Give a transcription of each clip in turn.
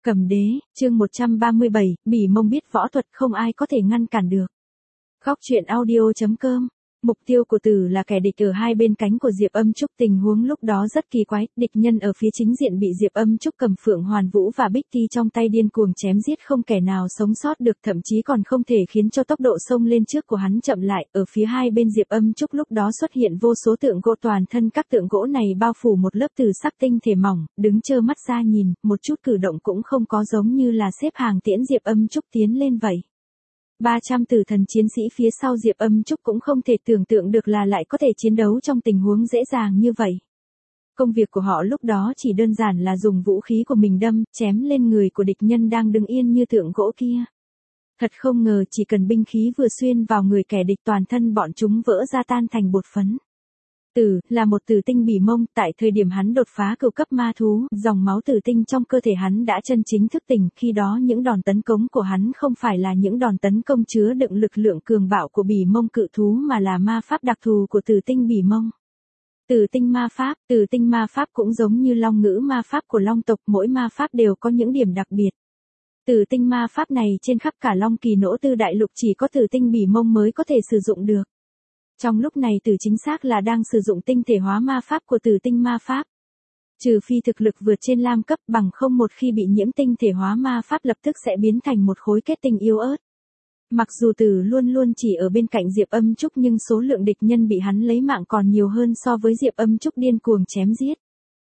Cầm đế, chương 137, Bỉ Mông biết võ thuật không ai có thể ngăn cản được. Góc truyện audio.com. Mục tiêu của Tử là kẻ địch ở hai bên cánh của Diệp Âm Trúc. Tình huống lúc đó rất kỳ quái, địch nhân ở phía chính diện bị Diệp Âm Trúc cầm Phượng Hoàn Vũ và Bích Ti trong tay điên cuồng chém giết, không kẻ nào sống sót được, thậm chí còn không thể khiến cho tốc độ xông lên trước của hắn chậm lại. Ở phía hai bên Diệp Âm Trúc lúc đó xuất hiện vô số tượng gỗ, toàn thân các tượng gỗ này bao phủ một lớp từ sắc tinh thể mỏng, đứng trơ mắt ra nhìn, một chút cử động cũng không có, giống như là xếp hàng tiễn Diệp Âm Trúc tiến lên vậy. 300 tử thần chiến sĩ phía sau Diệp Âm Trúc cũng không thể tưởng tượng được là lại có thể chiến đấu trong tình huống dễ dàng như vậy. Công việc của họ lúc đó chỉ đơn giản là dùng vũ khí của mình đâm, chém lên người của địch nhân đang đứng yên như tượng gỗ kia. Thật không ngờ chỉ cần binh khí vừa xuyên vào người kẻ địch, toàn thân bọn chúng vỡ ra tan thành bột phấn. Tử là một tử tinh Bỉ Mông, tại thời điểm hắn đột phá cửu cấp ma thú, dòng máu tử tinh trong cơ thể hắn đã chân chính thức tỉnh, khi đó những đòn tấn công của hắn không phải là những đòn tấn công chứa đựng lực lượng cường bạo của Bỉ Mông cự thú mà là ma pháp đặc thù của tử tinh Bỉ Mông. Tử tinh ma pháp cũng giống như long ngữ ma pháp của long tộc, mỗi ma pháp đều có những điểm đặc biệt. Tử tinh ma pháp này trên khắp cả Long Kỳ Nỗ Tư đại lục chỉ có tử tinh Bỉ Mông mới có thể sử dụng được. Trong lúc này Tử chính xác là đang sử dụng tinh thể hóa ma pháp của tử tinh ma pháp. Trừ phi thực lực vượt trên lam cấp, bằng không một khi bị nhiễm tinh thể hóa ma pháp lập tức sẽ biến thành một khối kết tinh yếu ớt. Mặc dù Tử luôn luôn chỉ ở bên cạnh Diệp Âm Trúc nhưng số lượng địch nhân bị hắn lấy mạng còn nhiều hơn so với Diệp Âm Trúc điên cuồng chém giết.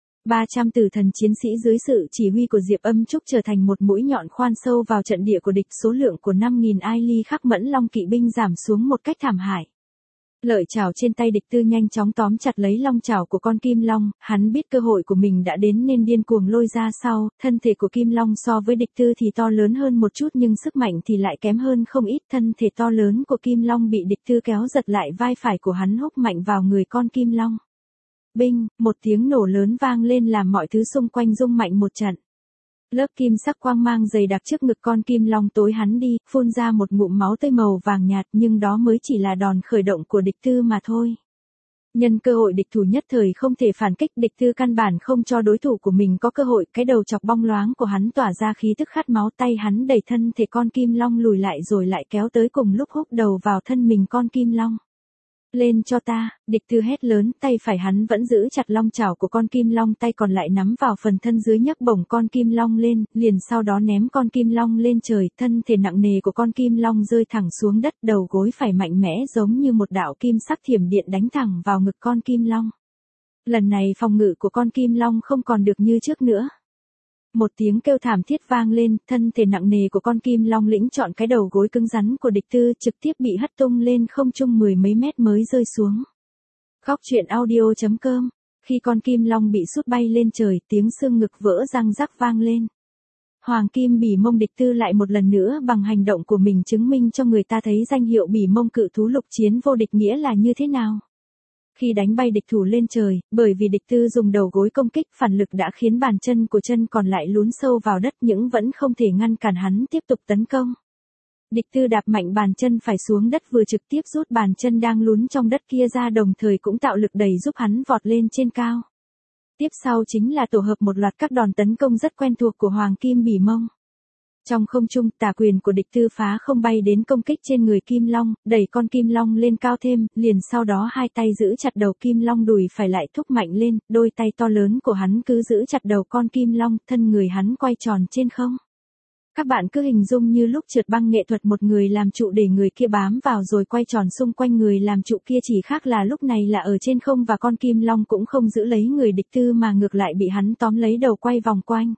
300 tử thần chiến sĩ dưới sự chỉ huy của Diệp Âm Trúc trở thành một mũi nhọn khoan sâu vào trận địa của địch, số lượng của 5.000 ai ly khắc mẫn long kỵ binh giảm xuống một cách thảm hại. Lợi chảo trên tay địch tư nhanh chóng tóm chặt lấy long chảo của con kim long, hắn biết cơ hội của mình đã đến nên điên cuồng lôi ra sau, thân thể của kim long so với địch tư thì to lớn hơn một chút nhưng sức mạnh thì lại kém hơn không ít, thân thể to lớn của kim long bị địch tư kéo giật lại, vai phải của hắn húc mạnh vào người con kim long. Binh, một tiếng nổ lớn vang lên làm mọi thứ xung quanh rung mạnh một trận. Lớp kim sắc quang mang dày đặc trước ngực con kim long tối hắn đi, phun ra một ngụm máu tươi màu vàng nhạt, nhưng đó mới chỉ là đòn khởi động của địch tư mà thôi. Nhân cơ hội địch thủ nhất thời không thể phản kích, địch tư căn bản không cho đối thủ của mình có cơ hội, cái đầu chọc bong loáng của hắn tỏa ra khí tức khát máu, tay hắn đẩy thân thể con kim long lùi lại rồi lại kéo tới, cùng lúc húc đầu vào thân mình con kim long. Lên cho ta, địch tư hét lớn, tay phải hắn vẫn giữ chặt long chảo của con kim long, tay còn lại nắm vào phần thân dưới nhấc bổng con kim long lên, liền sau đó ném con kim long lên trời, thân thể nặng nề của con kim long rơi thẳng xuống đất, đầu gối phải mạnh mẽ giống như một đạo kim sắc thiểm điện đánh thẳng vào ngực con kim long. Lần này phòng ngự của con kim long không còn được như trước nữa. Một tiếng kêu thảm thiết vang lên, thân thể nặng nề của con kim long lĩnh chọn cái đầu gối cứng rắn của địch tư, trực tiếp bị hất tung lên không trung 10 mấy mét mới rơi xuống. Góc truyện audio.com. Khi con kim long bị sút bay lên trời, tiếng xương ngực vỡ răng rắc vang lên. Hoàng kim Bỉ Mông địch tư lại một lần nữa bằng hành động của mình chứng minh cho người ta thấy danh hiệu Bỉ Mông cự thú lục chiến vô địch nghĩa là như thế nào. Khi đánh bay địch thủ lên trời, bởi vì địch tư dùng đầu gối công kích, phản lực đã khiến bàn chân của chân còn lại lún sâu vào đất, nhưng vẫn không thể ngăn cản hắn tiếp tục tấn công. Địch tư đạp mạnh bàn chân phải xuống đất, vừa trực tiếp rút bàn chân đang lún trong đất kia ra, đồng thời cũng tạo lực đẩy giúp hắn vọt lên trên cao. Tiếp sau chính là tổ hợp một loạt các đòn tấn công rất quen thuộc của Hoàng kim Bỉ Mông. Trong không trung, tà quyền của địch tư phá không bay đến công kích trên người kim long, đẩy con kim long lên cao thêm, liền sau đó hai tay giữ chặt đầu kim long, đùi phải lại thúc mạnh lên, đôi tay to lớn của hắn cứ giữ chặt đầu con kim long, thân người hắn quay tròn trên không. Các bạn cứ hình dung như lúc trượt băng nghệ thuật, một người làm trụ để người kia bám vào rồi quay tròn xung quanh người làm trụ kia, chỉ khác là lúc này là ở trên không và con kim long cũng không giữ lấy người địch tư mà ngược lại bị hắn tóm lấy đầu quay vòng quanh.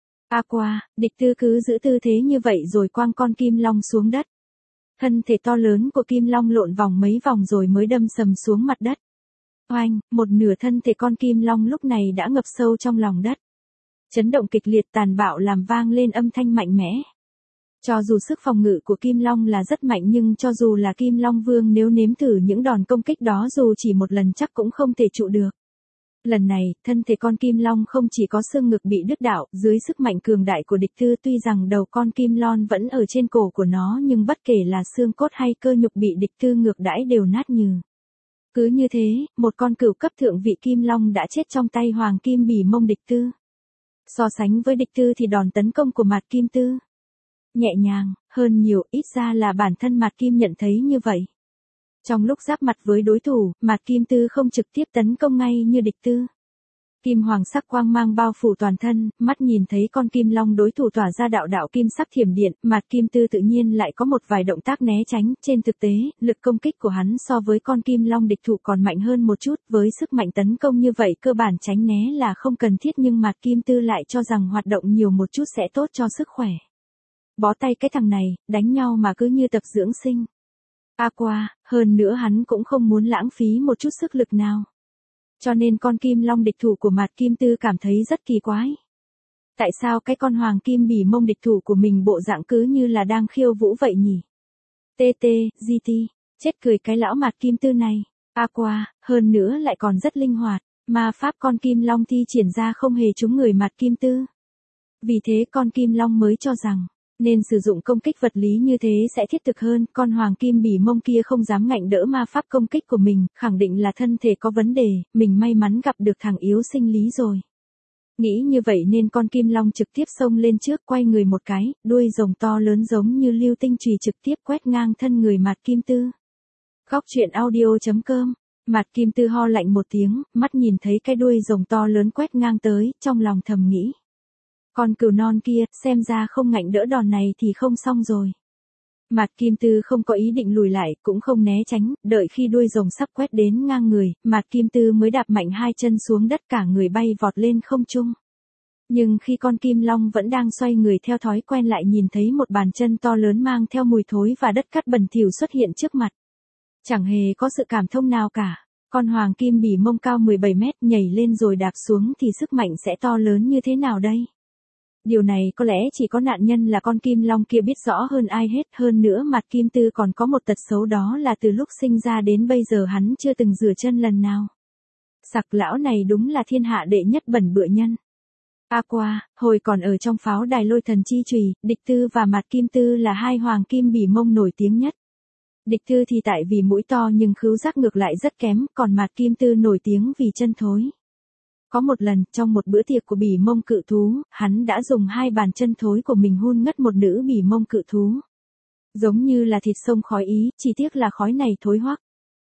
Địch tư cứ giữ tư thế như vậy rồi quăng con kim long xuống đất. Thân thể to lớn của kim long lộn vòng mấy vòng rồi mới đâm sầm xuống mặt đất. Oanh, một nửa thân thể con kim long lúc này đã ngập sâu trong lòng đất. Chấn động kịch liệt tàn bạo làm vang lên âm thanh mạnh mẽ. Cho dù sức phòng ngự của kim long là rất mạnh nhưng cho dù là kim long vương nếu nếm thử những đòn công kích đó dù chỉ một lần chắc cũng không thể trụ được. Lần này, thân thể con kim long không chỉ có xương ngực bị đứt đảo, dưới sức mạnh cường đại của địch tư, tuy rằng đầu con kim long vẫn ở trên cổ của nó nhưng bất kể là xương cốt hay cơ nhục bị địch tư ngược đãi đều nát nhừ. Cứ như thế, một con cửu cấp thượng vị kim long đã chết trong tay Hoàng kim Bỉ Mông địch tư. So sánh với địch tư thì đòn tấn công của Mạt Kim Tư nhẹ nhàng hơn nhiều, ít ra là bản thân Mạt Kim nhận thấy như vậy. Trong lúc giáp mặt với đối thủ, Mạt Kim Tư không trực tiếp tấn công ngay như địch tư. Kim hoàng sắc quang mang bao phủ toàn thân, mắt nhìn thấy con kim long đối thủ tỏa ra đạo đạo kim sắc thiểm điện, Mạt Kim Tư tự nhiên lại có một vài động tác né tránh, trên thực tế, lực công kích của hắn so với con kim long địch thủ còn mạnh hơn một chút, với sức mạnh tấn công như vậy cơ bản tránh né là không cần thiết nhưng Mạt Kim Tư lại cho rằng hoạt động nhiều một chút sẽ tốt cho sức khỏe. Bó tay cái thằng này, đánh nhau mà cứ như tập dưỡng sinh. Qua, hơn nữa hắn cũng không muốn lãng phí một chút sức lực nào. Cho nên con kim long địch thủ của Mạt Kim Tư cảm thấy rất kỳ quái. Tại sao cái con hoàng kim bỉ mông địch thủ của mình bộ dạng cứ như là đang khiêu vũ vậy nhỉ? GT, chết cười cái lão Mạt Kim Tư này. Qua, hơn nữa lại còn rất linh hoạt, ma pháp con kim long thi triển ra không hề trúng người Mạt Kim Tư. Vì thế con kim long mới cho rằng, nên sử dụng công kích vật lý như thế sẽ thiết thực hơn, con hoàng kim bỉ mông kia không dám ngạnh đỡ ma pháp công kích của mình, khẳng định là thân thể có vấn đề, mình may mắn gặp được thằng yếu sinh lý rồi. Nghĩ như vậy nên con kim long trực tiếp xông lên trước quay người một cái, đuôi rồng to lớn giống như lưu tinh chùy trực tiếp quét ngang thân người Mạt Kim Tư. Góc truyện audio.com. Mạt Kim Tư ho lạnh một tiếng, mắt nhìn thấy cái đuôi rồng to lớn quét ngang tới, trong lòng thầm nghĩ. Con cừu non kia, xem ra không ngạnh đỡ đòn này thì không xong rồi. Mạt Kim Tư không có ý định lùi lại, cũng không né tránh, đợi khi đuôi rồng sắp quét đến ngang người, Mạt Kim Tư mới đạp mạnh hai chân xuống đất cả người bay vọt lên không trung. Nhưng khi con kim long vẫn đang xoay người theo thói quen lại nhìn thấy một bàn chân to lớn mang theo mùi thối và đất cát bẩn thỉu xuất hiện trước mặt. Chẳng hề có sự cảm thông nào cả. Con hoàng kim bỉ mông cao 17 mét nhảy lên rồi đạp xuống thì sức mạnh sẽ to lớn như thế nào đây? Điều này có lẽ chỉ có nạn nhân là con kim long kia biết rõ hơn ai hết, hơn nữa Mạt Kim Tư còn có một tật xấu đó là từ lúc sinh ra đến bây giờ hắn chưa từng rửa chân lần nào. Sặc lão này đúng là thiên hạ đệ nhất bẩn bựa nhân. Qua, hồi còn ở trong pháo đài lôi thần chi chùy, địch tư và Mạt Kim Tư là hai hoàng kim bỉ mông nổi tiếng nhất. Địch tư thì tại vì mũi to nhưng khứu giác ngược lại rất kém, còn Mạt Kim Tư nổi tiếng vì chân thối. Có một lần, trong một bữa tiệc của bỉ mông cự thú, hắn đã dùng hai bàn chân thối của mình hun ngất một nữ bỉ mông cự thú. Giống như là thịt sông khói ý, chỉ tiếc là khói này thối hoắc.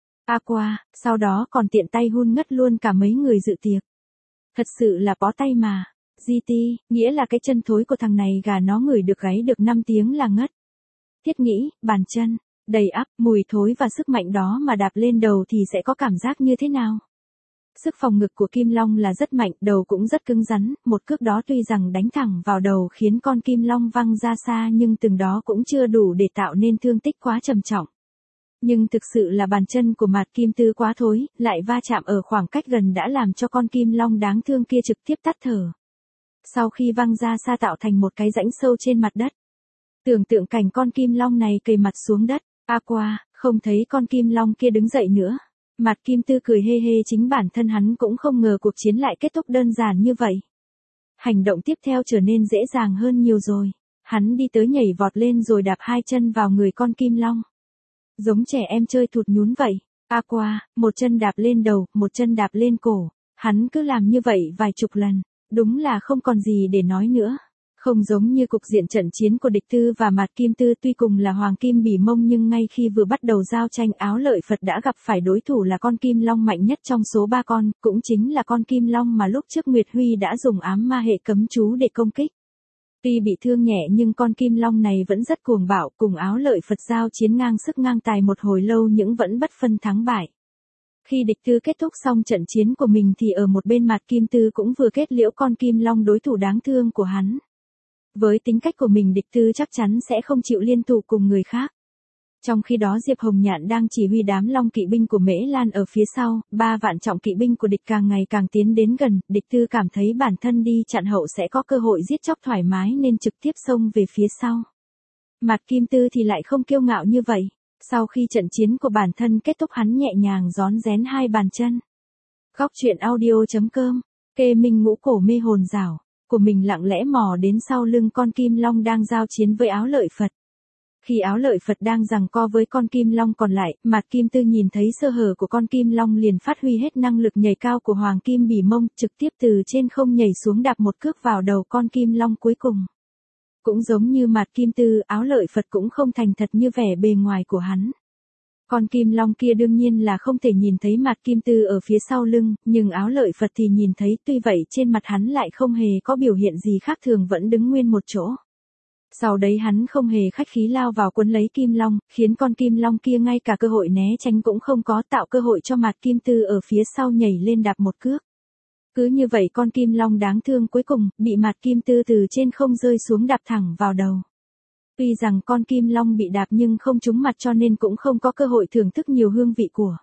Qua, sau đó còn tiện tay hun ngất luôn cả mấy người dự tiệc. Thật sự là bó tay mà. GT, nghĩa là cái chân thối của thằng này gà nó ngửi được gáy được 5 tiếng là ngất. Thiết nghĩ, bàn chân, đầy ắp, mùi thối và sức mạnh đó mà đạp lên đầu thì sẽ có cảm giác như thế nào? Sức phòng ngực của Kim Long là rất mạnh, đầu cũng rất cứng rắn, một cước đó tuy rằng đánh thẳng vào đầu khiến con Kim Long văng ra xa nhưng từng đó cũng chưa đủ để tạo nên thương tích quá trầm trọng. Nhưng thực sự là bàn chân của Mạt Kim Tư quá thối, lại va chạm ở khoảng cách gần đã làm cho con Kim Long đáng thương kia trực tiếp tắt thở. Sau khi văng ra xa tạo thành một cái rãnh sâu trên mặt đất. Tưởng tượng cảnh con Kim Long này kề mặt xuống đất, Qua, không thấy con Kim Long kia đứng dậy nữa. Mạt Kim Tư cười hê hê, chính bản thân hắn cũng không ngờ cuộc chiến lại kết thúc đơn giản như vậy. Hành động tiếp theo trở nên dễ dàng hơn nhiều rồi. Hắn đi tới nhảy vọt lên rồi đạp hai chân vào người con Kim Long. Giống trẻ em chơi thụt nhún vậy. Qua, một chân đạp lên đầu, một chân đạp lên cổ. Hắn cứ làm như vậy vài chục lần. Đúng là không còn gì để nói nữa. Không giống như cục diện trận chiến của địch tư và Mạt Kim Tư, tuy cùng là hoàng kim bỉ mông nhưng ngay khi vừa bắt đầu giao tranh Áo Lợi Phật đã gặp phải đối thủ là con kim long mạnh nhất trong số 3 con, cũng chính là con kim long mà lúc trước Nguyệt Huy đã dùng ám ma hệ cấm chú để công kích. Tuy bị thương nhẹ nhưng con kim long này vẫn rất cuồng bạo, cùng Áo Lợi Phật giao chiến ngang sức ngang tài một hồi lâu nhưng vẫn bất phân thắng bại. Khi địch tư kết thúc xong trận chiến của mình thì ở một bên Mạt Kim Tư cũng vừa kết liễu con kim long đối thủ đáng thương của hắn. Với tính cách của mình địch tư chắc chắn sẽ không chịu liên thủ cùng người khác. Trong khi đó Diệp Hồng Nhạn đang chỉ huy đám long kỵ binh của Mễ Lan ở phía sau, 3 vạn trọng kỵ binh của địch càng ngày càng tiến đến gần, địch tư cảm thấy bản thân đi chặn hậu sẽ có cơ hội giết chóc thoải mái nên trực tiếp xông về phía sau. Mạt Kim Tư thì lại không kiêu ngạo như vậy. Sau khi trận chiến của bản thân kết thúc hắn nhẹ nhàng rón rén hai bàn chân. Góc truyện audio.com, kê minh ngũ cổ mê hồn rảo của mình lặng lẽ mò đến sau lưng con kim long đang giao chiến với Áo Lợi Phật. Khi Áo Lợi Phật đang giằng co với con kim long còn lại, Mạt Kim Tư nhìn thấy sơ hở của con kim long liền phát huy hết năng lực nhảy cao của Hoàng Kim Bỉ Mông, trực tiếp từ trên không nhảy xuống đạp một cước vào đầu con kim long cuối cùng. Cũng giống như Mạt Kim Tư, Áo Lợi Phật cũng không thành thật như vẻ bề ngoài của hắn. Con kim long kia đương nhiên là không thể nhìn thấy Mạt Kim Tư ở phía sau lưng, nhưng Áo Lợi Phật thì nhìn thấy, tuy vậy trên mặt hắn lại không hề có biểu hiện gì khác thường, vẫn đứng nguyên một chỗ. Sau đấy hắn không hề khách khí lao vào quấn lấy kim long, khiến con kim long kia ngay cả cơ hội né tránh cũng không có, tạo cơ hội cho Mạt Kim Tư ở phía sau nhảy lên đạp một cước. Cứ như vậy con kim long đáng thương cuối cùng, bị Mạt Kim Tư từ trên không rơi xuống đạp thẳng vào đầu. Tuy rằng con kim long bị đạp nhưng không trúng mặt cho nên cũng không có cơ hội thưởng thức nhiều hương vị của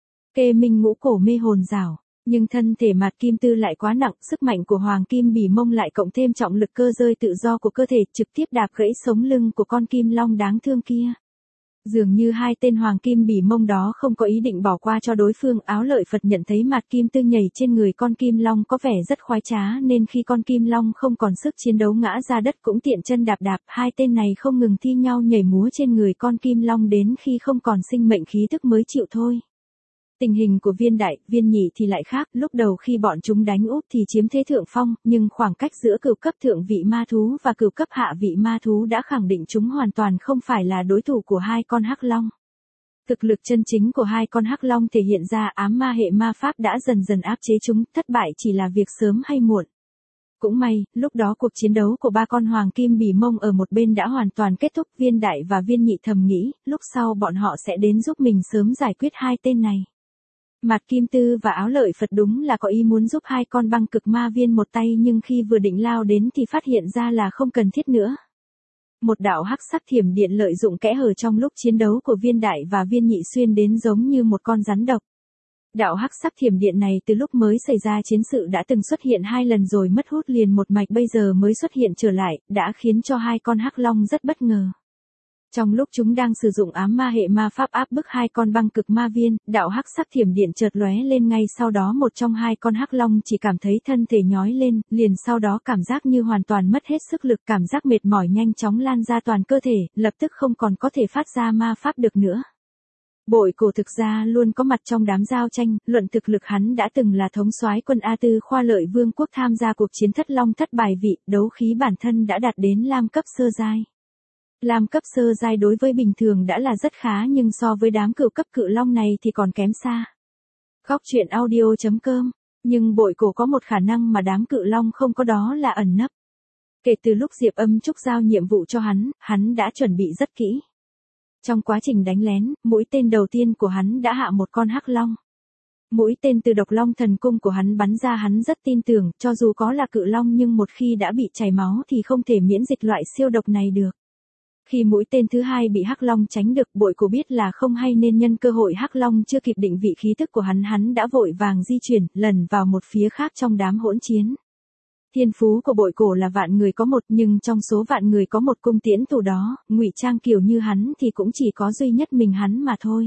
Kê Minh Ngũ Cổ Mê Hồn Giảo. Nhưng thân thể Mạt Kim Tư lại quá nặng, sức mạnh của Hoàng Kim Bỉ Mông lại cộng thêm trọng lực cơ rơi tự do của cơ thể, trực tiếp đạp gãy sống lưng của con kim long đáng thương kia. Dường như hai tên Hoàng Kim Bỉ Mông đó không có ý định bỏ qua cho đối phương. Áo Lợi Phật nhận thấy Mạt Kim Tư nhảy trên người con kim long có vẻ rất khoái trá, nên khi con kim long không còn sức chiến đấu ngã ra đất cũng tiện chân đạp đạp, hai tên này không ngừng thi nhau nhảy múa trên người con kim long đến khi không còn sinh mệnh khí tức mới chịu thôi. Tình hình của Viên Đại, Viên Nhị thì lại khác, lúc đầu khi bọn chúng đánh úp thì chiếm thế thượng phong, nhưng khoảng cách giữa cửu cấp thượng vị ma thú và cửu cấp hạ vị ma thú đã khẳng định chúng hoàn toàn không phải là đối thủ của hai con hắc long. Thực lực chân chính của hai con hắc long thể hiện ra, ám ma hệ ma pháp đã dần dần áp chế chúng, thất bại chỉ là việc sớm hay muộn. Cũng may, lúc đó cuộc chiến đấu của ba con Hoàng Kim Bỉ Mông ở một bên đã hoàn toàn kết thúc. Viên Đại và Viên Nhị thầm nghĩ, lúc sau bọn họ sẽ đến giúp mình sớm giải quyết hai tên này. Mạt Kim Tư và Áo Lợi Phật đúng là có ý muốn giúp hai con băng cực ma viên một tay, nhưng khi vừa định lao đến thì phát hiện ra là không cần thiết nữa. Một đạo hắc sắc thiểm điện lợi dụng kẽ hở trong lúc chiến đấu của Viên Đại và Viên Nhị xuyên đến giống như một con rắn độc. Đạo hắc sắc thiểm điện này từ lúc mới xảy ra chiến sự đã từng xuất hiện 2 lần rồi mất hút liền một mạch, bây giờ mới xuất hiện trở lại, đã khiến cho hai con hắc long rất bất ngờ. Trong lúc chúng đang sử dụng ám ma hệ ma pháp áp bức hai con băng cực ma viên, đạo hắc sắc thiểm điện chợt lóe lên, ngay sau đó một trong hai con hắc long chỉ cảm thấy thân thể nhói lên, liền sau đó cảm giác như hoàn toàn mất hết sức lực, cảm giác mệt mỏi nhanh chóng lan ra toàn cơ thể, lập tức không còn có thể phát ra ma pháp được nữa. Bội Cổ thực ra luôn có mặt trong đám giao tranh, luận thực lực hắn đã từng là thống soái quân A Tư Khoa Lợi Vương quốc, tham gia cuộc chiến Thất Long Thất Bài Vị, đấu khí bản thân đã đạt đến lam cấp sơ giai. Lam cấp sơ giai đối với bình thường đã là rất khá, nhưng so với đám cửu cấp cự long này thì còn kém xa. Góc truyện audio.com. Nhưng Bội Cổ có một khả năng mà đám cự long không có, đó là ẩn nấp. Kể từ lúc Diệp Âm Trúc giao nhiệm vụ cho hắn đã chuẩn bị rất kỹ. Trong quá trình đánh lén, mũi tên đầu tiên của hắn đã hạ một con hắc long. Mũi tên từ độc long thần cung của hắn bắn ra, hắn rất tin tưởng, cho dù có là cự long nhưng một khi đã bị chảy máu thì không thể miễn dịch loại siêu độc này được. Khi mũi tên thứ hai bị hắc long tránh được, Bội Cổ biết là không hay nên nhân cơ hội hắc long chưa kịp định vị khí tức của hắn đã vội vàng di chuyển, lẩn vào một phía khác trong đám hỗn chiến. Thiên phú của Bội Cổ là vạn người có một, nhưng trong số vạn người có một cung tiễn thủ đó, ngụy trang kiểu như hắn thì cũng chỉ có duy nhất mình hắn mà thôi.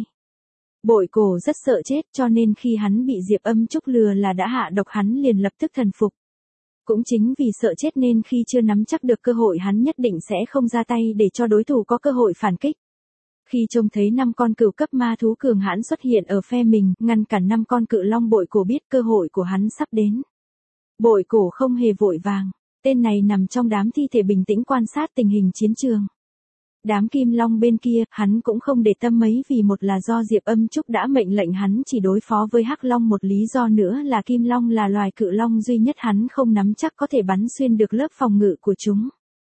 Bội Cổ rất sợ chết, cho nên khi hắn bị Diệp Âm Trúc lừa là đã hạ độc, hắn liền lập tức thần phục. Cũng chính vì sợ chết nên khi chưa nắm chắc được cơ hội, hắn nhất định sẽ không ra tay để cho đối thủ có cơ hội phản kích. Khi trông thấy 5 con cửu cấp ma thú cường hãn xuất hiện ở phe mình, ngăn cản 5 con cự long, Bội Cổ biết cơ hội của hắn sắp đến. Bội Cổ không hề vội vàng, tên này nằm trong đám thi thể bình tĩnh quan sát tình hình chiến trường. Đám kim long bên kia, hắn cũng không để tâm mấy, vì một là do Diệp Âm Trúc đã mệnh lệnh hắn chỉ đối phó với hắc long, một lý do nữa là kim long là loài cự long duy nhất hắn không nắm chắc có thể bắn xuyên được lớp phòng ngự của chúng.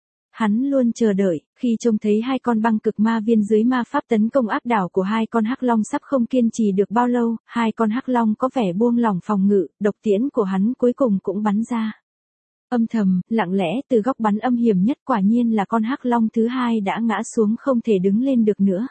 Hắn luôn chờ đợi, khi trông thấy hai con băng cực ma viên dưới ma pháp tấn công áp đảo của hai con hắc long sắp không kiên trì được bao lâu, hai con hắc long có vẻ buông lỏng phòng ngự, độc tiễn của hắn cuối cùng cũng bắn ra. Âm thầm, lặng lẽ từ góc bắn âm hiểm nhất, quả nhiên là con hắc long thứ hai đã ngã xuống không thể đứng lên được nữa.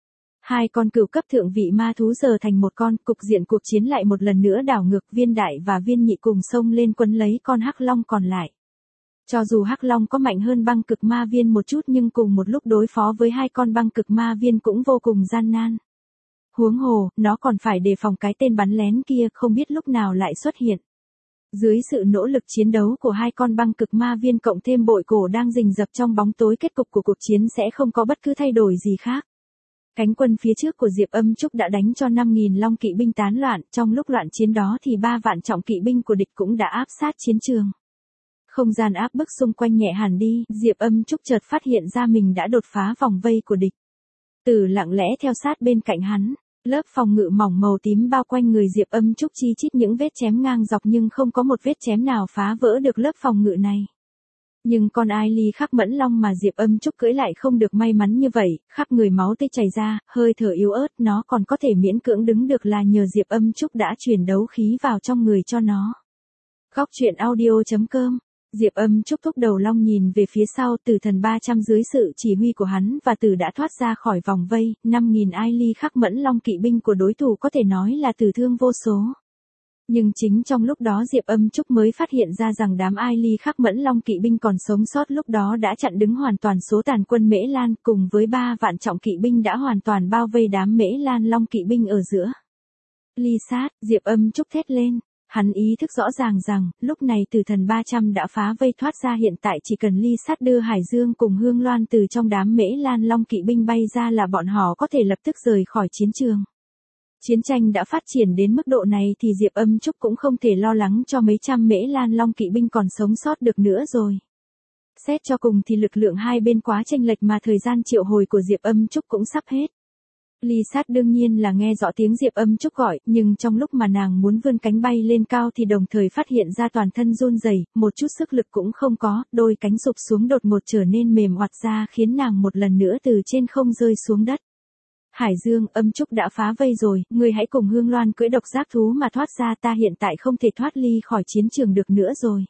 Hai con cửu cấp thượng vị ma thú giờ thành một con, cục diện cuộc chiến lại một lần nữa đảo ngược, Viên Đại và Viên Nhị cùng xông lên quấn lấy con hắc long còn lại. Cho dù hắc long có mạnh hơn băng cực ma viên một chút, nhưng cùng một lúc đối phó với hai con băng cực ma viên cũng vô cùng gian nan. Huống hồ, nó còn phải đề phòng cái tên bắn lén kia, không biết lúc nào lại xuất hiện. Dưới sự nỗ lực chiến đấu của hai con băng cực ma viên cộng thêm bội cổ đang rình rập trong bóng tối, kết cục của cuộc chiến sẽ không có bất cứ thay đổi gì khác. Cánh quân phía trước của Diệp Âm Trúc đã đánh cho 5.000 long kỵ binh tán loạn, trong lúc loạn chiến đó thì 3 vạn trọng kỵ binh của địch cũng đã áp sát chiến trường. Không gian áp bức xung quanh nhẹ hẳn đi, Diệp Âm Trúc chợt phát hiện ra mình đã đột phá vòng vây của địch. Tử lặng lẽ theo sát bên cạnh hắn, lớp phòng ngự mỏng màu tím bao quanh người Diệp Âm Trúc chi chít những vết chém ngang dọc nhưng không có một vết chém nào phá vỡ được lớp phòng ngự này. Nhưng con Ai Ly Khắc Mẫn Long mà Diệp Âm Trúc cưỡi lại không được may mắn như vậy, khắp người máu tươi chảy ra, hơi thở yếu ớt, nó còn có thể miễn cưỡng đứng được là nhờ Diệp Âm Trúc đã truyền đấu khí vào trong người cho nó. Góc truyện audio.com. Diệp Âm Trúc thúc đầu long nhìn về phía sau, Tử Thần 300 dưới sự chỉ huy của hắn và Tử đã thoát ra khỏi vòng vây, 5.000 Ai Ly Khắc Mẫn Long kỵ binh của đối thủ có thể nói là tử thương vô số. Nhưng chính trong lúc đó Diệp Âm Trúc mới phát hiện ra rằng đám Ai Ly Khắc Mẫn Long kỵ binh còn sống sót lúc đó đã chặn đứng hoàn toàn số tàn quân Mễ Lan, cùng với 3 vạn trọng kỵ binh đã hoàn toàn bao vây đám Mễ Lan Long kỵ binh ở giữa. Ly sát, Diệp Âm Trúc thét lên. Hắn ý thức rõ ràng rằng, lúc này Tử Thần 300 đã phá vây thoát ra, hiện tại chỉ cần Ly sát đưa Hải Dương cùng Hương Loan từ trong đám Mễ Lan Long kỵ binh bay ra là bọn họ có thể lập tức rời khỏi chiến trường. Chiến tranh đã phát triển đến mức độ này thì Diệp Âm Trúc cũng không thể lo lắng cho mấy trăm Mễ Lan Long kỵ binh còn sống sót được nữa rồi. Xét cho cùng thì lực lượng hai bên quá chênh lệch mà thời gian triệu hồi của Diệp Âm Trúc cũng sắp hết. Ly sát đương nhiên là nghe rõ tiếng Diệp Âm Trúc gọi, nhưng trong lúc mà nàng muốn vươn cánh bay lên cao thì đồng thời phát hiện ra toàn thân run rẩy, một chút sức lực cũng không có, đôi cánh sụp xuống đột ngột trở nên mềm oặt ra khiến nàng một lần nữa từ trên không rơi xuống đất. Hải Dương, Âm Trúc đã phá vây rồi, ngươi hãy cùng Hương Loan cưỡi độc giác thú mà thoát ra, ta hiện tại không thể thoát ly khỏi chiến trường được nữa rồi.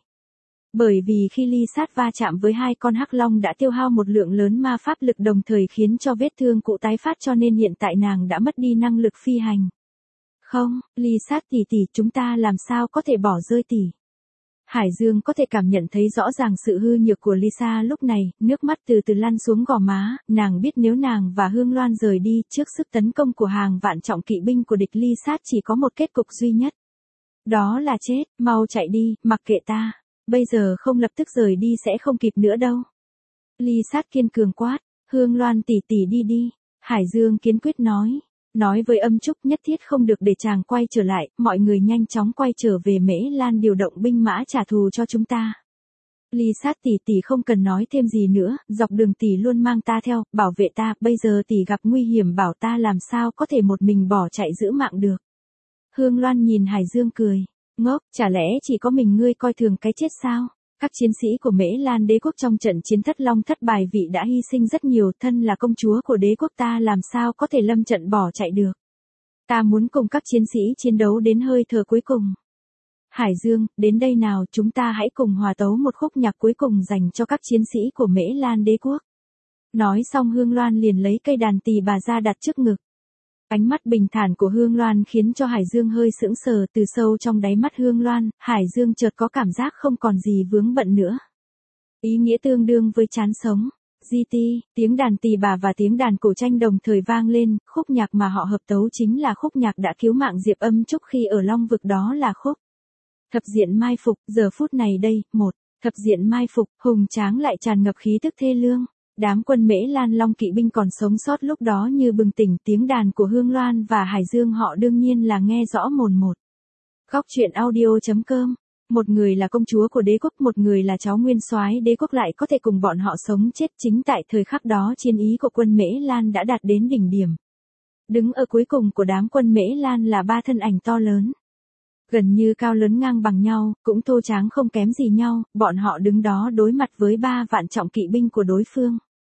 Bởi vì khi Ly sát va chạm với hai con hắc long đã tiêu hao một lượng lớn ma pháp lực đồng thời khiến cho vết thương cụ tái phát cho nên hiện tại nàng đã mất đi năng lực phi hành. Không, Ly sát tỷ tỷ, chúng ta làm sao có thể bỏ rơi tỷ. Hải Dương có thể cảm nhận thấy rõ ràng sự hư nhược của Lisa lúc này, nước mắt từ từ lăn xuống gò má, nàng biết nếu nàng và Hương Loan rời đi trước sức tấn công của hàng vạn trọng kỵ binh của địch, Ly sát chỉ có một kết cục duy nhất. Đó là chết, mau chạy đi, mặc kệ ta. Bây giờ không lập tức rời đi sẽ không kịp nữa đâu. Ly sát kiên cường quát, Hương Loan tỷ tỷ đi đi. Hải Dương kiên quyết nói với Âm Trúc nhất thiết không được để chàng quay trở lại, mọi người nhanh chóng quay trở về Mễ Lan điều động binh mã trả thù cho chúng ta. Ly sát tỷ tỷ không cần nói thêm gì nữa, dọc đường tỷ luôn mang ta theo, bảo vệ ta, bây giờ tỷ gặp nguy hiểm bảo ta làm sao có thể một mình bỏ chạy giữ mạng được. Hương Loan nhìn Hải Dương cười. Ngốc, chả lẽ chỉ có mình ngươi coi thường cái chết sao? Các chiến sĩ của Mễ Lan đế quốc trong trận chiến Thất Long thất bài vị đã hy sinh rất nhiều, thân là công chúa của đế quốc ta làm sao có thể lâm trận bỏ chạy được. Ta muốn cùng các chiến sĩ chiến đấu đến hơi thở cuối cùng. Hải Dương, đến đây nào, chúng ta hãy cùng hòa tấu một khúc nhạc cuối cùng dành cho các chiến sĩ của Mễ Lan đế quốc. Nói xong Hương Loan liền lấy cây đàn tỳ bà ra đặt trước ngực. Ánh mắt bình thản của Hương Loan khiến cho Hải Dương hơi sững sờ, từ sâu trong đáy mắt Hương Loan, Hải Dương chợt có cảm giác không còn gì vướng bận nữa. Ý nghĩa tương đương với chán sống. GT, tiếng đàn tỳ bà và tiếng đàn cổ tranh đồng thời vang lên, khúc nhạc mà họ hợp tấu chính là khúc nhạc đã cứu mạng Diệp Âm Trúc khi ở Long Vực, đó là khúc Thập Diện Mai Phục. Giờ phút này đây, một Thập Diện Mai Phục, hùng tráng lại tràn ngập khí tức thê lương. Đám quân Mễ Lan Long kỵ binh còn sống sót lúc đó như bừng tỉnh, tiếng đàn của Hương Loan và Hải Dương họ đương nhiên là nghe rõ mồn một. Góc truyện audio.com. Một người là công chúa của đế quốc, một người là cháu nguyên soái đế quốc lại có thể cùng bọn họ sống chết. Chính tại thời khắc đó chiến ý của quân Mễ Lan đã đạt đến đỉnh điểm. Đứng ở cuối cùng của đám quân Mễ Lan là ba thân ảnh to lớn. Gần như cao lớn ngang bằng nhau, cũng thô tráng không kém gì nhau, bọn họ đứng đó đối mặt với 3 vạn trọng kỵ binh của đối phương.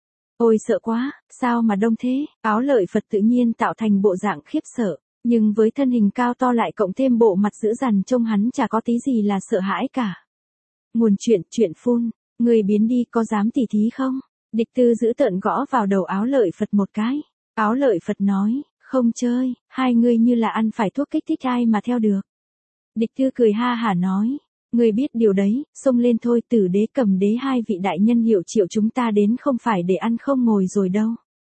Ôi sợ quá, sao mà đông thế, Áo Lợi Phật tự nhiên tạo thành bộ dạng khiếp sợ, nhưng với thân hình cao to lại cộng thêm bộ mặt dữ dằn trông hắn chả có tí gì là sợ hãi cả. Nguồn chuyện phun, người biến đi có dám tỉ thí không? Địch Tư giữ tợn gõ vào đầu Áo Lợi Phật một cái. Áo Lợi Phật nói, không chơi, hai người như là ăn phải thuốc kích thích ai mà theo được. Địch Tư cười ha hả nói, người biết điều đấy, xông lên thôi, Tử Đế Cầm Đế hai vị đại nhân hiệu triệu chúng ta đến không phải để ăn không ngồi rồi đâu.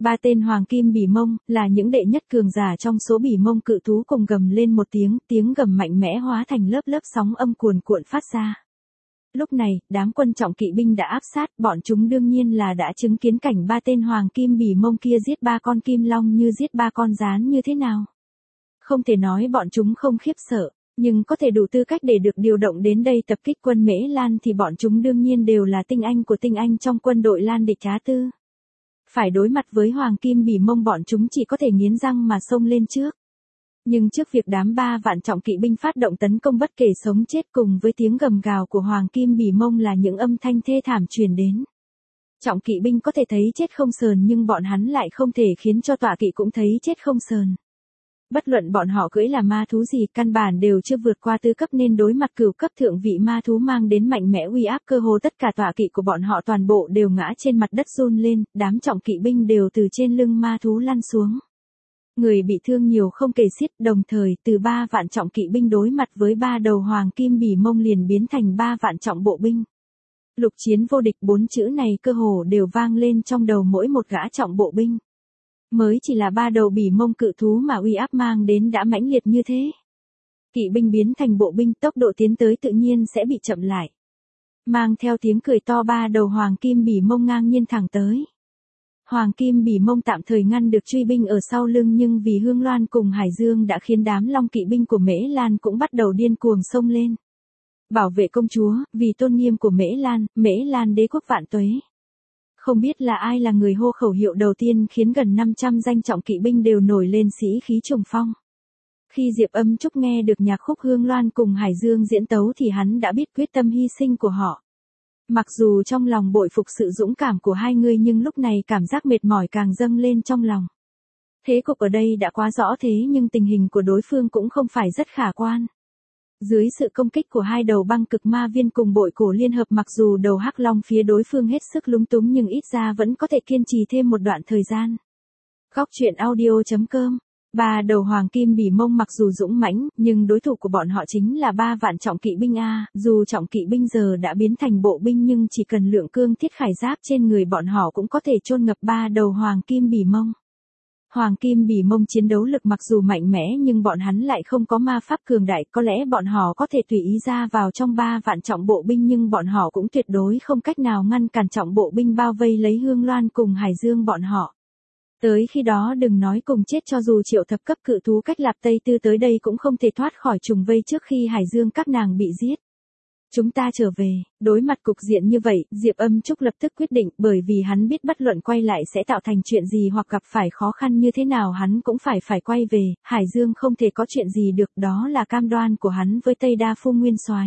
Ba tên hoàng kim bỉ mông, là những đệ nhất cường giả trong số bỉ mông cự thú cùng gầm lên một tiếng, tiếng gầm mạnh mẽ hóa thành lớp lớp sóng âm cuồn cuộn phát ra. Lúc này, đám quân trọng kỵ binh đã áp sát, bọn chúng đương nhiên là đã chứng kiến cảnh ba tên hoàng kim bỉ mông kia giết ba con kim long như giết ba con gián như thế nào. Không thể nói bọn chúng không khiếp sợ, nhưng có thể đủ tư cách để được điều động đến đây tập kích quân Mễ Lan thì bọn chúng đương nhiên đều là tinh anh của tinh anh trong quân đội Lan địch Trá Tư. Phải đối mặt với hoàng kim bỉ mông bọn chúng chỉ có thể nghiến răng mà xông lên trước. Nhưng trước việc đám 3 vạn trọng kỵ binh phát động tấn công bất kể sống chết cùng với tiếng gầm gào của hoàng kim bỉ mông là những âm thanh thê thảm truyền đến. Trọng kỵ binh có thể thấy chết không sờn nhưng bọn hắn lại không thể khiến cho tọa kỵ cũng thấy chết không sờn. Bất luận bọn họ cưỡi là ma thú gì căn bản đều chưa vượt qua tứ cấp nên đối mặt cửu cấp thượng vị ma thú mang đến mạnh mẽ uy áp cơ hồ tất cả tọa kỵ của bọn họ toàn bộ đều ngã trên mặt đất run lên, đám trọng kỵ binh đều từ trên lưng ma thú lăn xuống. Người bị thương nhiều không kể xiết, đồng thời từ 3 vạn trọng kỵ binh đối mặt với 3 đầu hoàng kim bỉ mông liền biến thành 3 vạn trọng bộ binh. Lục chiến vô địch 4 chữ này cơ hồ đều vang lên trong đầu mỗi một gã trọng bộ binh. Mới chỉ là 3 đầu bỉ mông cự thú mà uy áp mang đến đã mãnh liệt như thế. Kỵ binh biến thành bộ binh tốc độ tiến tới tự nhiên sẽ bị chậm lại. Mang theo tiếng cười to 3 đầu hoàng kim bỉ mông ngang nhiên thẳng tới. Hoàng kim bỉ mông tạm thời ngăn được truy binh ở sau lưng nhưng vì Hương Loan cùng Hải Dương đã khiến đám long kỵ binh của Mễ Lan cũng bắt đầu điên cuồng xông lên. Bảo vệ công chúa, vì tôn nghiêm của Mễ Lan đế quốc vạn tuế. Không biết là ai là người hô khẩu hiệu đầu tiên khiến gần 500 danh trọng kỵ binh đều nổi lên sĩ khí trùng phong. Khi Diệp Âm Trúc nghe được nhạc khúc Hương Loan cùng Hải Dương diễn tấu thì hắn đã biết quyết tâm hy sinh của họ. Mặc dù trong lòng bội phục sự dũng cảm của hai người nhưng lúc này cảm giác mệt mỏi càng dâng lên trong lòng. Thế cục ở đây đã quá rõ thế nhưng tình hình của đối phương cũng không phải rất khả quan. Dưới sự công kích của 2 đầu băng cực ma viên cùng bội cổ liên hợp mặc dù đầu hắc long phía đối phương hết sức lúng túng nhưng ít ra vẫn có thể kiên trì thêm một đoạn thời gian. Góc truyện audio.com 3 đầu hoàng kim bỉ mông mặc dù dũng mãnh, nhưng đối thủ của bọn họ chính là 3 vạn trọng kỵ binh A, dù trọng kỵ binh giờ đã biến thành bộ binh nhưng chỉ cần lượng cương thiết khải giáp trên người bọn họ cũng có thể chôn ngập 3 đầu hoàng kim bỉ mông. Hoàng kim bỉ mông chiến đấu lực mặc dù mạnh mẽ nhưng bọn hắn lại không có ma pháp cường đại, có lẽ bọn họ có thể tùy ý ra vào trong 3 vạn trọng bộ binh nhưng bọn họ cũng tuyệt đối không cách nào ngăn cản trọng bộ binh bao vây lấy Hương Loan cùng Hải Dương bọn họ. Tới khi đó đừng nói cùng chết cho dù triệu thập cấp cự thú cách Lạp Tây Tư tới đây cũng không thể thoát khỏi trùng vây trước khi Hải Dương các nàng bị giết. Chúng ta trở về, đối mặt cục diện như vậy, Diệp Âm Trúc lập tức quyết định bởi vì hắn biết bất luận quay lại sẽ tạo thành chuyện gì hoặc gặp phải khó khăn như thế nào hắn cũng phải quay về, Hải Dương không thể có chuyện gì được đó là cam đoan của hắn với Tây Đa Phu Nguyên Soái.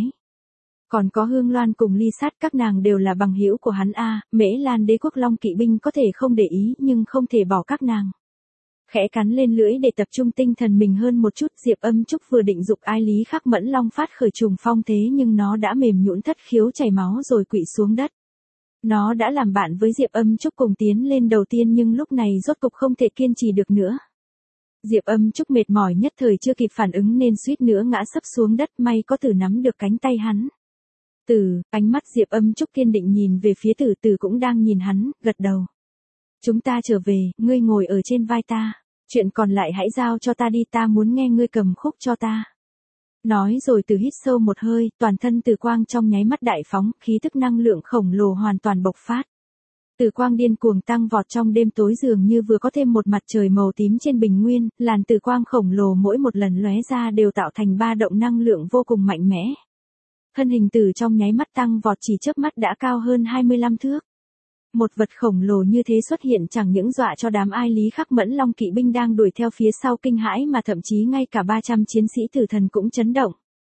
Còn có Hương Loan cùng Ly Sát các nàng đều là bằng hữu của hắn A, Mễ Lan đế quốc long kỵ binh có thể không để ý nhưng không thể bỏ các nàng. Khẽ cắn lên lưỡi để tập trung tinh thần mình hơn một chút Diệp Âm Trúc vừa định dục ai lý khắc mẫn long phát khởi trùng phong thế nhưng nó đã mềm nhũn thất khiếu chảy máu rồi quỵ xuống đất. Nó đã làm bạn với Diệp Âm Trúc cùng tiến lên đầu tiên nhưng lúc này rốt cục không thể kiên trì được nữa. Diệp Âm Trúc mệt mỏi nhất thời chưa kịp phản ứng nên suýt nữa ngã sấp xuống đất may có Tử nắm được cánh tay hắn. Tử, ánh mắt Diệp Âm Trúc kiên định nhìn về phía Tử, Tử cũng đang nhìn hắn, gật đầu. Chúng ta trở về, ngươi ngồi ở trên vai ta. Chuyện còn lại hãy giao cho ta đi ta muốn nghe ngươi cầm khúc cho ta. Nói rồi Tử hít sâu một hơi, toàn thân Tử quang trong nháy mắt đại phóng, khí tức năng lượng khổng lồ hoàn toàn bộc phát. Tử quang điên cuồng tăng vọt trong đêm tối dường như vừa có thêm một mặt trời màu tím trên bình nguyên, làn Tử quang khổng lồ mỗi một lần lóe ra đều tạo thành ba động năng lượng vô cùng mạnh mẽ. Thân hình Tử trong nháy mắt tăng vọt chỉ chớp mắt đã cao hơn 25 thước. Một vật khổng lồ như thế xuất hiện chẳng những dọa cho đám ai lý khắc mẫn long kỵ binh đang đuổi theo phía sau kinh hãi mà thậm chí ngay cả 300 chiến sĩ tử thần cũng chấn động.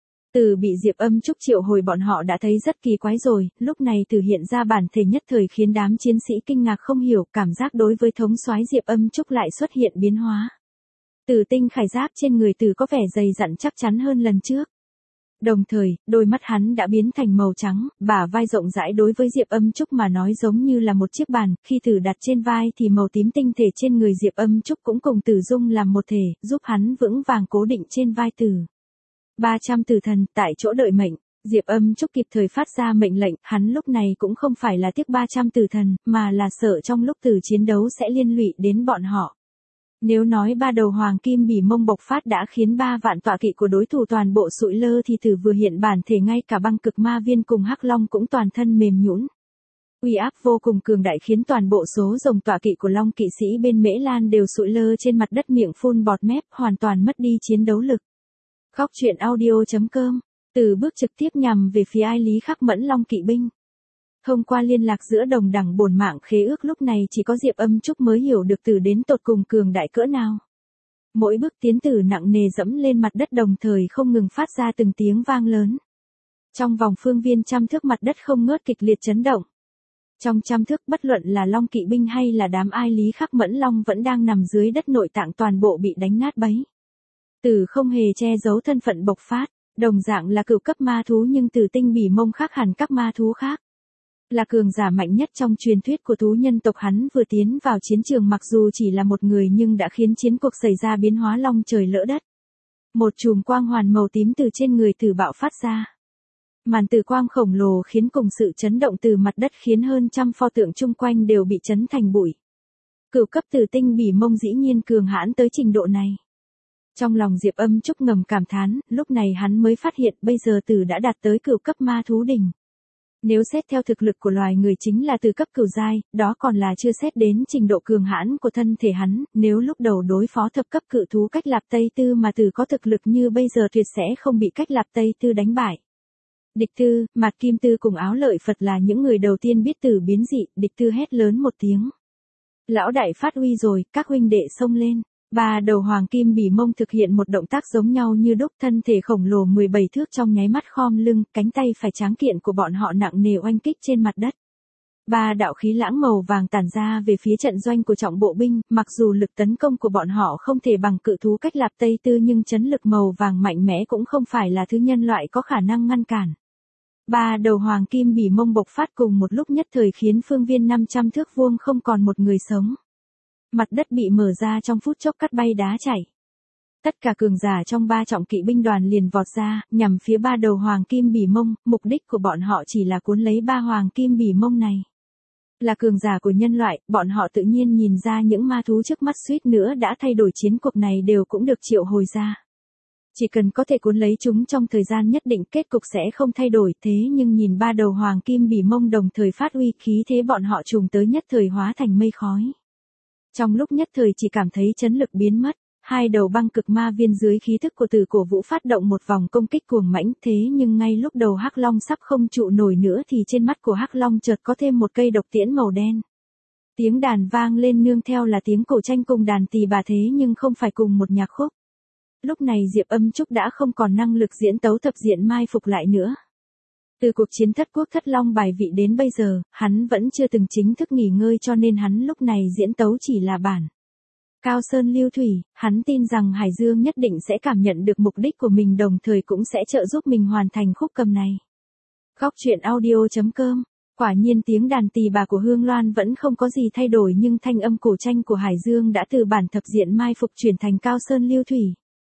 Từ bị Diệp Âm Trúc triệu hồi bọn họ đã thấy rất kỳ quái rồi, lúc này Từ hiện ra bản thể nhất thời khiến đám chiến sĩ kinh ngạc không hiểu, cảm giác đối với thống soái Diệp Âm Trúc lại xuất hiện biến hóa. Từ tinh khải giáp trên người Từ có vẻ dày dặn chắc chắn hơn lần trước. Đồng thời, đôi mắt hắn đã biến thành màu trắng, bả vai rộng rãi đối với Diệp Âm Trúc mà nói giống như là một chiếc bàn, khi Tử đặt trên vai thì màu tím tinh thể trên người Diệp Âm Trúc cũng cùng Tử dung làm một thể, giúp hắn vững vàng cố định trên vai Tử. 300 tử thần tại chỗ đợi mệnh. Diệp Âm Trúc kịp thời phát ra mệnh lệnh, hắn lúc này cũng không phải là tiếc 300 tử thần, mà là sợ trong lúc tử chiến đấu sẽ liên lụy đến bọn họ. Nếu nói ba đầu hoàng kim bỉ mông bộc phát đã khiến 3 vạn tọa kỵ của đối thủ toàn bộ sụi lơ thì từ vừa hiện bản thể ngay cả băng cực ma viên cùng hắc long cũng toàn thân mềm nhũn. Uy áp vô cùng cường đại khiến toàn bộ số rồng tọa kỵ của long kỵ sĩ bên Mễ Lan đều sụi lơ trên mặt đất miệng phun bọt mép, hoàn toàn mất đi chiến đấu lực. Khóc chuyện audio.com, từ bước trực tiếp nhằm về phía Ai Lý Khắc Mẫn long kỵ binh. Thông qua liên lạc giữa đồng đẳng bổn mạng khế ước lúc này chỉ có Diệp Âm Trúc mới hiểu được Tử đến tột cùng cường đại cỡ nào. Mỗi bước tiến Tử nặng nề dẫm lên mặt đất đồng thời không ngừng phát ra từng tiếng vang lớn. Trong vòng phương viên trăm thước mặt đất không ngớt kịch liệt chấn động. Trong trăm thước bất luận là long kỵ binh hay là đám Ai Lý Khắc Mẫn long vẫn đang nằm dưới đất nội tạng toàn bộ bị đánh nát bấy. Tử không hề che giấu thân phận bộc phát, đồng dạng là cửu cấp ma thú nhưng Tử tinh bỉ mông khác hẳn các ma thú khác. Là cường giả mạnh nhất trong truyền thuyết của thú nhân tộc, hắn vừa tiến vào chiến trường mặc dù chỉ là một người nhưng đã khiến chiến cuộc xảy ra biến hóa long trời lỡ đất. Một chùm quang hoàn màu tím từ trên người Tử bạo phát ra. Màn tử quang khổng lồ khiến cùng sự chấn động từ mặt đất khiến hơn trăm pho tượng chung quanh đều bị chấn thành bụi. Cửu cấp Tử tinh bỉ mông dĩ nhiên cường hãn tới trình độ này. Trong lòng Diệp Âm Trúc ngầm cảm thán, lúc này hắn mới phát hiện bây giờ Tử đã đạt tới cửu cấp ma thú đỉnh. Nếu xét theo thực lực của loài người chính là từ cấp cửu giai, đó còn là chưa xét đến trình độ cường hãn của thân thể hắn, nếu lúc đầu đối phó thập cấp cự thú Cách Lạp Tây Tư mà Tử có thực lực như bây giờ tuyệt sẽ không bị Cách Lạp Tây Tư đánh bại. Địch Tư, Mạt Kim Tư cùng Áo Lợi Phật là những người đầu tiên biết Tử biến dị, Địch Tư hét lớn một tiếng. Lão đại phát uy rồi, các huynh đệ xông lên. 3 đầu hoàng kim bỉ mông thực hiện một động tác giống nhau như đúc, thân thể khổng lồ 17 thước trong nháy mắt khom lưng, cánh tay phải tráng kiện của bọn họ nặng nề oanh kích trên mặt đất. 3 đạo khí lãng màu vàng tản ra về phía trận doanh của trọng bộ binh, mặc dù lực tấn công của bọn họ không thể bằng cự thú Cách Lạp Tây Tư nhưng chấn lực màu vàng mạnh mẽ cũng không phải là thứ nhân loại có khả năng ngăn cản. 3 đầu hoàng kim bỉ mông bộc phát cùng một lúc nhất thời khiến phương viên 500 thước vuông không còn một người sống. Mặt đất bị mở ra trong phút chốc cắt bay đá chảy. Tất cả cường giả trong 3 trọng kỵ binh đoàn liền vọt ra, nhằm phía 3 đầu hoàng kim bỉ mông, mục đích của bọn họ chỉ là cuốn lấy 3 hoàng kim bỉ mông này. Là cường giả của nhân loại, bọn họ tự nhiên nhìn ra những ma thú trước mắt suýt nữa đã thay đổi chiến cuộc này đều cũng được triệu hồi ra. Chỉ cần có thể cuốn lấy chúng trong thời gian nhất định kết cục sẽ không thay đổi, thế nhưng nhìn 3 đầu hoàng kim bỉ mông đồng thời phát uy khí thế bọn họ trùng tới nhất thời hóa thành mây khói. Trong lúc nhất thời chỉ cảm thấy chấn lực biến mất, 2 đầu băng cực ma viên dưới khí thức của Tử Cổ Vũ phát động một vòng công kích cuồng mãnh, thế nhưng ngay lúc đầu Hắc Long sắp không trụ nổi nữa thì trên mắt của Hắc Long chợt có thêm một cây độc tiễn màu đen. Tiếng đàn vang lên nương theo là tiếng cổ tranh cùng đàn tỳ bà, thế nhưng không phải cùng một nhạc khúc. Lúc này Diệp Âm Trúc đã không còn năng lực diễn tấu thập diện mai phục lại nữa. Từ cuộc chiến thất quốc thất long bài vị đến bây giờ, hắn vẫn chưa từng chính thức nghỉ ngơi cho nên hắn lúc này diễn tấu chỉ là bản. Cao Sơn Lưu Thủy, hắn tin rằng Hải Dương nhất định sẽ cảm nhận được mục đích của mình đồng thời cũng sẽ trợ giúp mình hoàn thành khúc cầm này. Khóc chuyện audio.com, quả nhiên tiếng đàn tỳ bà của Hương Loan vẫn không có gì thay đổi nhưng thanh âm cổ tranh của Hải Dương đã từ bản thập diện mai phục chuyển thành Cao Sơn Lưu Thủy.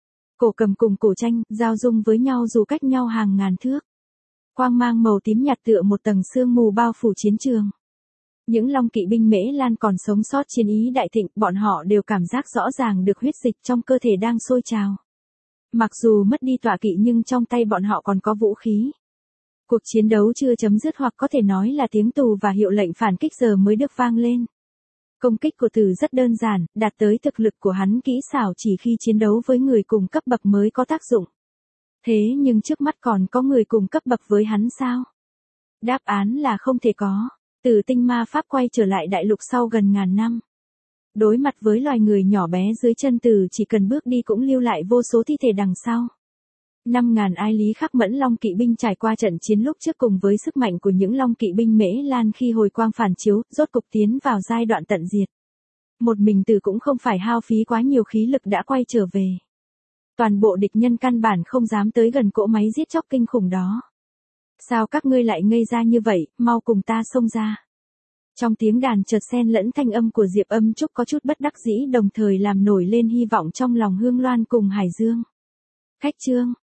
Cổ cầm cùng cổ tranh, giao dung với nhau dù cách nhau hàng ngàn thước. Quang mang màu tím nhạt tựa một tầng sương mù bao phủ chiến trường. Những long kỵ binh Mễ Lan còn sống sót chiến ý đại thịnh, bọn họ đều cảm giác rõ ràng được huyết dịch trong cơ thể đang sôi trào. Mặc dù mất đi tọa kỵ nhưng trong tay bọn họ còn có vũ khí. Cuộc chiến đấu chưa chấm dứt hoặc có thể nói là tiếng tù và hiệu lệnh phản kích giờ mới được vang lên. Công kích của Tử rất đơn giản, đạt tới thực lực của hắn kỹ xảo chỉ khi chiến đấu với người cùng cấp bậc mới có tác dụng. Thế nhưng trước mắt còn có người cùng cấp bậc với hắn sao? Đáp án là không thể có. Tử tinh ma pháp quay trở lại đại lục sau gần ngàn năm. Đối mặt với loài người nhỏ bé dưới chân Tử chỉ cần bước đi cũng lưu lại vô số thi thể đằng sau. 5.000 Ai Lý Khắc Mẫn long kỵ binh trải qua trận chiến lúc trước cùng với sức mạnh của những long kỵ binh Mễ Lan khi hồi quang phản chiếu, rốt cục tiến vào giai đoạn tận diệt. Một mình Tử cũng không phải hao phí quá nhiều khí lực đã quay trở về. Toàn bộ địch nhân căn bản không dám tới gần cỗ máy giết chóc kinh khủng đó. Sao các ngươi lại ngây ra như vậy, mau cùng ta xông ra. Trong tiếng đàn chợt xen lẫn thanh âm của Diệp Âm Trúc có chút bất đắc dĩ đồng thời làm nổi lên hy vọng trong lòng Hương Loan cùng Hải Dương. Khách chương